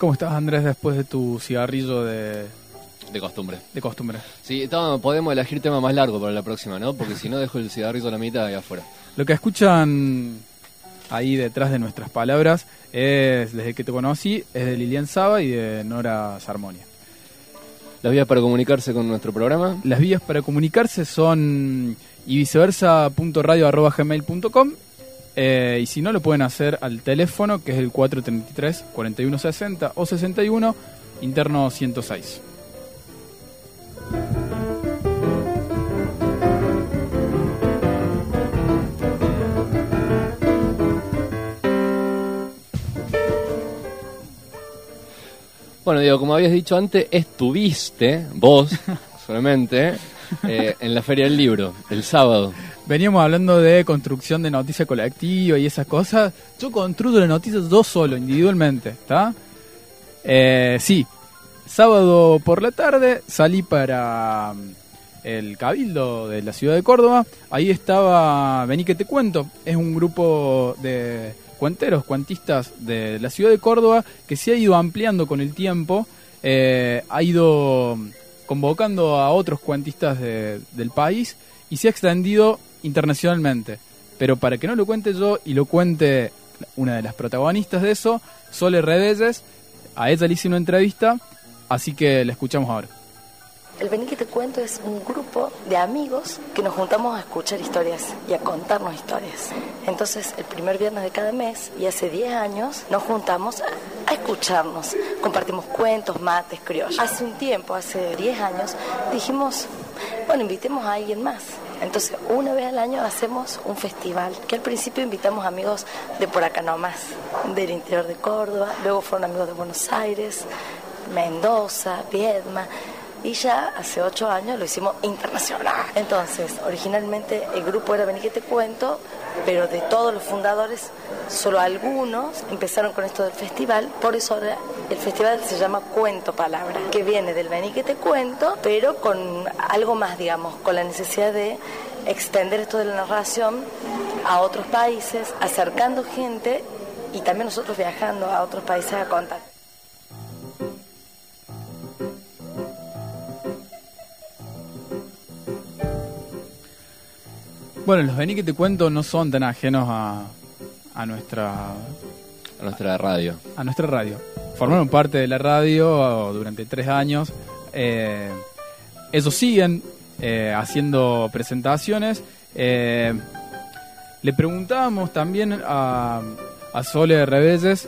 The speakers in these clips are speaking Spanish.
¿Cómo estás, Andrés, después de tu cigarrillo de costumbre? De costumbre. Sí, podemos elegir tema más largo para la próxima, ¿no? Porque si no dejo el cigarrillo a la mitad ahí afuera. Lo que escuchan ahí detrás de nuestras palabras es Desde que te conocí, es de Lilian Saba y de Nora Sarmonia. ¿Las vías para comunicarse con nuestro programa? Las vías para comunicarse son yviceversa.radio@gmail.com y si no, lo pueden hacer al teléfono, que es el 433-4160 o 61, interno 106. Bueno, Diego, como habías dicho antes, estuviste, vos, solamente, en la Feria del Libro, el sábado. Veníamos hablando de construcción de noticia colectiva y esas cosas. Yo construyo las noticias yo solo, individualmente, ¿está? Sí, sábado por la tarde salí para el Cabildo de la ciudad de Córdoba. Ahí estaba Vení que te cuento, es un grupo de cuentistas de la ciudad de Córdoba que se ha ido ampliando con el tiempo, ha ido convocando a otros cuentistas del país y se ha extendido internacionalmente. Pero para que no lo cuente yo y lo cuente una de las protagonistas de eso, Sole Rebelles, a ella le hice una entrevista, así que la escuchamos ahora. El Vení que te cuento es un grupo de amigos que nos juntamos a escuchar historias y a contarnos historias. Entonces, el primer viernes de cada mes, y hace 10 años, nos juntamos a escucharnos. Compartimos cuentos, mates, criollos. Hace un tiempo, hace 10 años, dijimos, bueno, invitemos a alguien más. Entonces, una vez al año hacemos un festival, que al principio invitamos amigos de por acá nomás, del interior de Córdoba, luego fueron amigos de Buenos Aires, Mendoza, Viedma, y ya hace 8 años lo hicimos internacional. Entonces, originalmente el grupo era Vení que te cuento, pero de todos los fundadores, solo algunos empezaron con esto del festival. Por eso ahora el festival se llama Cuento Palabra, que viene del Vení que te cuento, pero con algo más, digamos, con la necesidad de extender esto de la narración a otros países, acercando gente y también nosotros viajando a otros países a contar. Bueno, los Vení que te cuento no son tan ajenos a nuestra radio. A nuestra radio. Formaron parte de la radio durante 3 años. Ellos siguen haciendo presentaciones. Le preguntábamos también a Sole Rebelles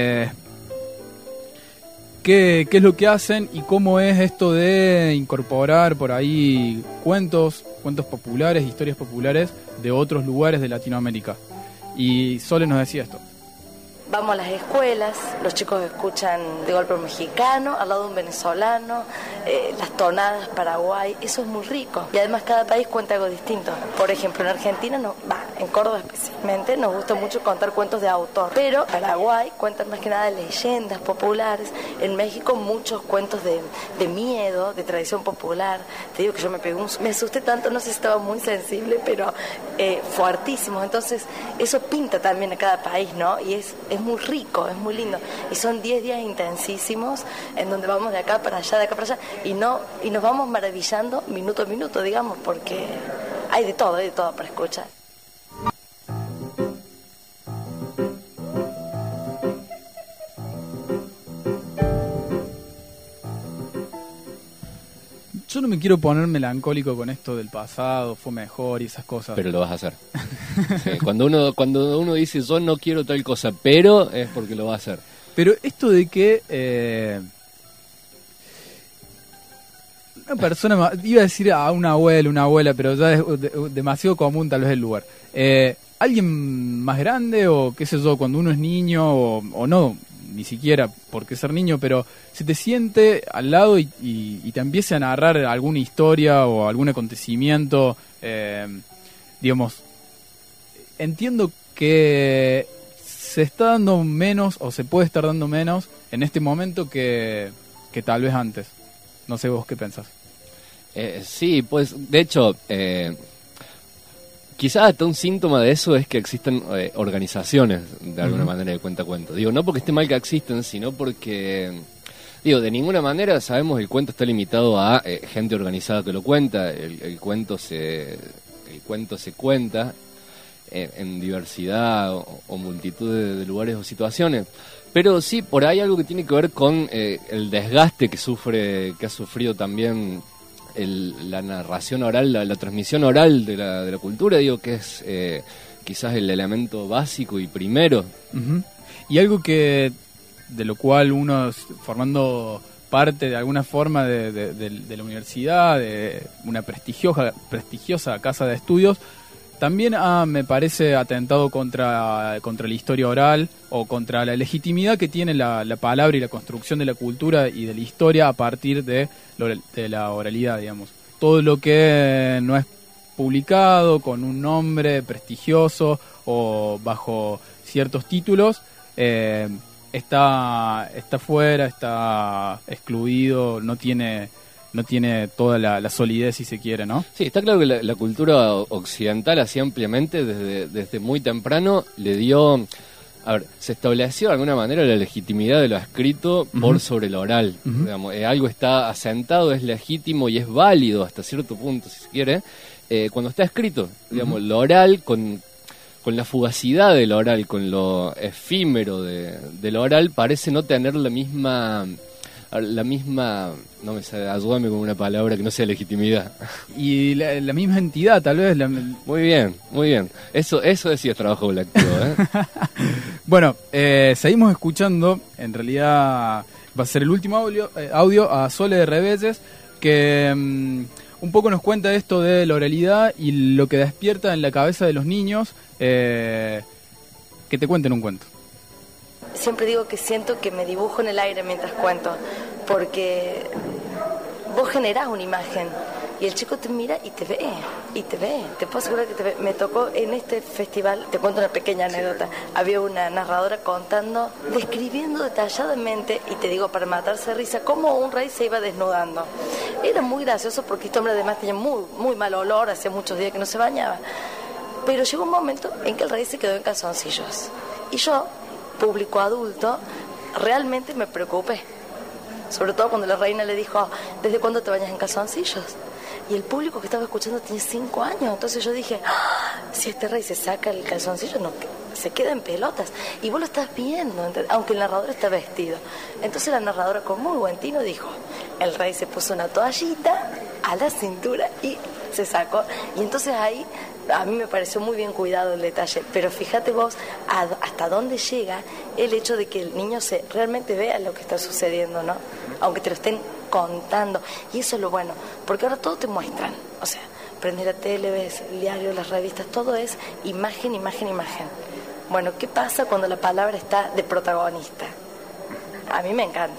qué es lo que hacen y cómo es esto de incorporar por ahí cuentos populares, historias populares de otros lugares de Latinoamérica. Y Sole nos decía esto. Vamos a las escuelas, los chicos escuchan de golpe un mexicano, al lado de un venezolano, las tonadas Paraguay, eso es muy rico. Y además cada país cuenta algo distinto. Por ejemplo, en Argentina, en Córdoba especialmente, nos gusta mucho contar cuentos de autor. Pero Paraguay cuentan más que nada de leyendas populares. En México muchos cuentos de miedo, de tradición popular. Te digo que yo me asusté tanto, no sé si estaba muy sensible, pero fuertísimos. Entonces eso pinta también a cada país, ¿no? Y es muy rico, es muy lindo. Y son 10 días intensísimos en donde vamos de acá para allá, y nos vamos maravillando minuto a minuto, digamos, porque hay de todo para escuchar. Yo no me quiero poner melancólico con esto del pasado, fue mejor y esas cosas. Pero lo vas a hacer. Sí, cuando uno dice yo no quiero tal cosa, pero es porque lo va a hacer. Pero esto de que una persona, iba a decir a un abuelo, una abuela, pero ya es demasiado común tal vez el lugar. Alguien más grande o qué sé yo, cuando uno es niño o no, ni siquiera por qué ser niño, pero se te siente al lado y te empieza a narrar alguna historia o algún acontecimiento, digamos, entiendo que se está dando menos o se puede estar dando menos en este momento que tal vez antes. No sé vos qué pensás. Sí, pues de hecho quizás hasta un síntoma de eso es que existen organizaciones, de alguna manera, de cuentacuentos. Digo, no porque esté mal que existen, sino porque, digo, de ninguna manera sabemos que el cuento está limitado a gente organizada que lo cuenta. El cuento se cuenta en diversidad o multitud de lugares o situaciones. Pero sí, por ahí algo que tiene que ver con el desgaste que ha sufrido también la narración oral, la transmisión oral de la cultura, digo, que es quizás el elemento básico y primero. Uh-huh. Y algo que de lo cual uno, formando parte de alguna forma de la universidad, de una prestigiosa casa de estudios, también me parece atentado contra la historia oral o contra la legitimidad que tiene la palabra y la construcción de la cultura y de la historia a partir de la oralidad, digamos. Todo lo que no es publicado con un nombre prestigioso o bajo ciertos títulos está fuera, está excluido, no tiene toda la solidez, si se quiere, ¿no? Sí, está claro que la cultura occidental, así ampliamente, desde muy temprano, le dio... A ver, se estableció de alguna manera la legitimidad de lo escrito por sobre lo oral. Digamos, algo está asentado, es legítimo y es válido hasta cierto punto, si se quiere, cuando está escrito. Digamos, lo oral, con la fugacidad de lo oral, con lo efímero de lo oral, parece no tener la misma, no me sale, ayúdame con una palabra que no sea legitimidad. Y la misma entidad, tal vez. Muy bien. Eso sí es trabajo colectivo, ¿eh? Bueno, seguimos escuchando, en realidad va a ser el último audio a Sole de Rebeldes, que un poco nos cuenta esto de la oralidad y lo que despierta en la cabeza de los niños, que te cuenten un cuento. Siempre digo que siento que me dibujo en el aire mientras cuento, porque vos generás una imagen y el chico te mira y te ve, te puedo asegurar que te ve. Me tocó en este festival, te cuento una pequeña anécdota, había una narradora describiendo detalladamente, y te digo para matarse de risa, cómo un rey se iba desnudando. Era muy gracioso porque este hombre además tenía muy, muy mal olor, hacía muchos días que no se bañaba, pero llegó un momento en que el rey se quedó en calzoncillos y yo, público adulto, realmente me preocupé, sobre todo cuando la reina le dijo: ¿desde cuándo te bañas en calzoncillos? Y el público que estaba escuchando tenía 5 años, entonces yo dije: si este rey se saca el calzoncillo, no, se queda en pelotas, y vos lo estás viendo, aunque el narrador está vestido. Entonces la narradora, con muy buen tino, dijo: el rey se puso una toallita a la cintura y se sacó. Y entonces ahí a mí me pareció muy bien cuidado el detalle, pero fíjate vos hasta dónde llega el hecho de que el niño realmente vea lo que está sucediendo, ¿no? Aunque te lo estén contando. Y eso es lo bueno, porque ahora todo te muestran. O sea, prende la tele, ves el diario, las revistas, todo es imagen. Bueno, ¿qué pasa cuando la palabra está de protagonista? A mí me encanta.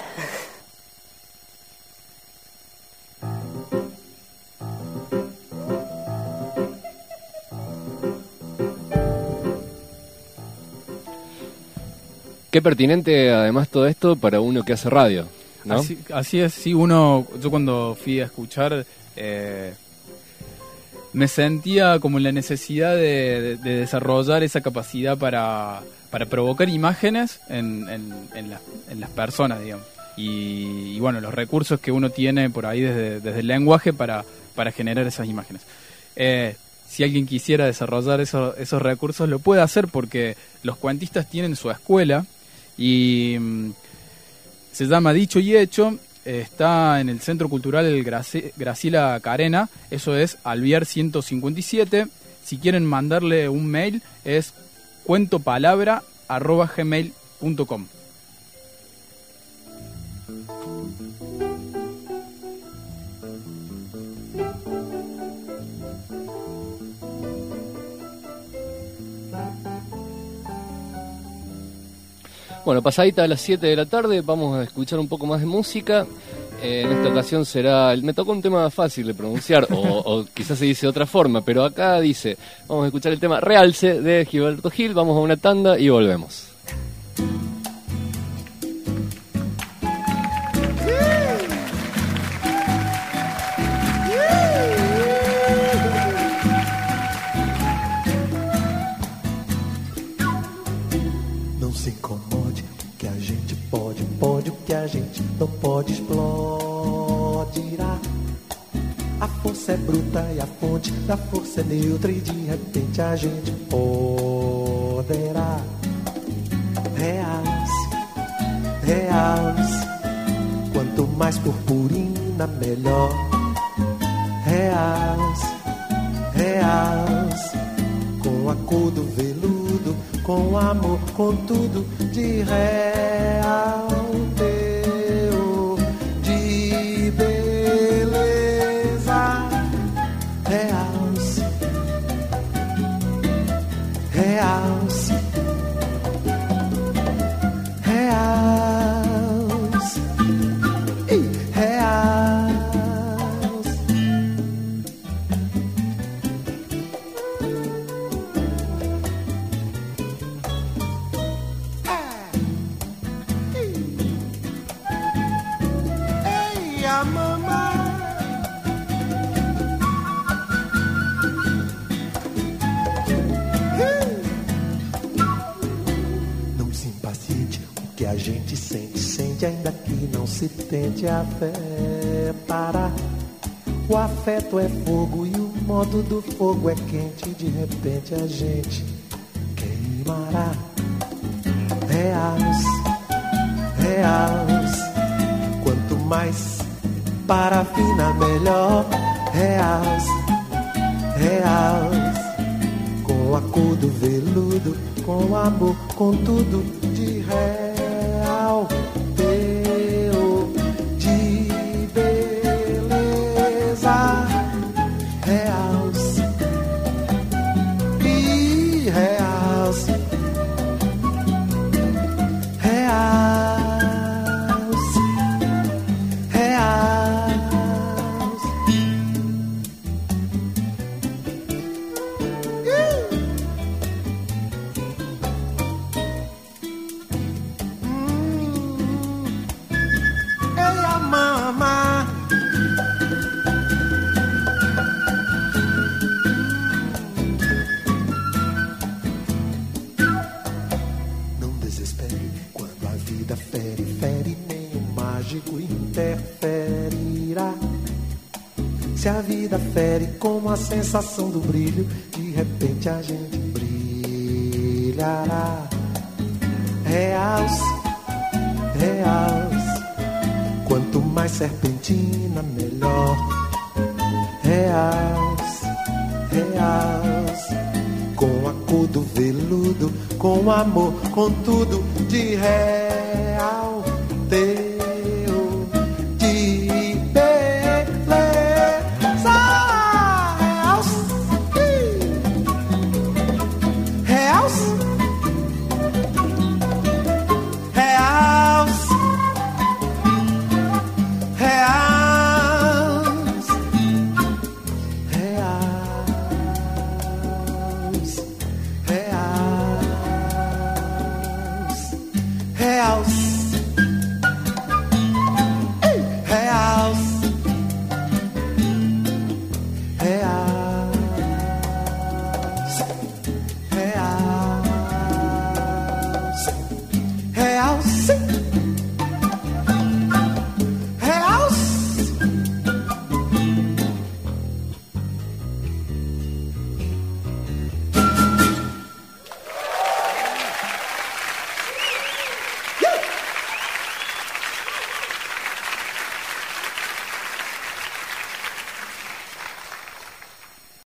Qué pertinente, además, todo esto para uno que hace radio, ¿no? Así es, sí, yo cuando fui a escuchar me sentía como la necesidad de desarrollar esa capacidad para provocar imágenes en las personas, digamos. Y bueno, los recursos que uno tiene por ahí desde el lenguaje para generar esas imágenes. Si alguien quisiera desarrollar esos recursos, lo puede hacer, porque los cuentistas tienen su escuela y se llama Dicho y Hecho. Está en el Centro Cultural Graciela Carena, eso es Alvear 157. Si quieren mandarle un mail es cuentopalabra@gmail.com. Bueno, pasadita a las 7 de la tarde, vamos a escuchar un poco más de música. En esta ocasión me tocó un tema fácil de pronunciar, o quizás se dice de otra forma, pero acá dice, vamos a escuchar el tema Realce de Gilberto Gil, vamos a una tanda y volvemos. Não se incomode, o que a gente pode, o que a gente não pode, explodirá. A força é bruta e a fonte da força é neutra, e de repente a gente poderá realce, realce. Quanto mais purpurina, melhor. Realce, realce. Com a cor do veludo, com amor, com tudo de real teor, de beleza. Realce, realce, realce, realce. Não se impaciente, o que a gente sente, sente ainda que não se tente a fé parar. O afeto é fogo e o modo do fogo é quente, de repente a gente queimará. Realce, realce. Quanto mais parafina, melhor. Realce, realce. Com a cor do veludo, com amor, com tudo de real teor, de beleza. Realce e realce, realce, realce. Ei, a mama. Não desespere quando a vida fere, fere, nenhum mágico interferirá. Se a vida fere como a sensação do brilho, de repente a gente brilhará. Realce, realce. Quanto mais serpentina, melhor. Realce, realce. Com a cor do veludo, com amor, com tudo de real teor, de beleza. Realce, realce, realce, realce, realce, realce.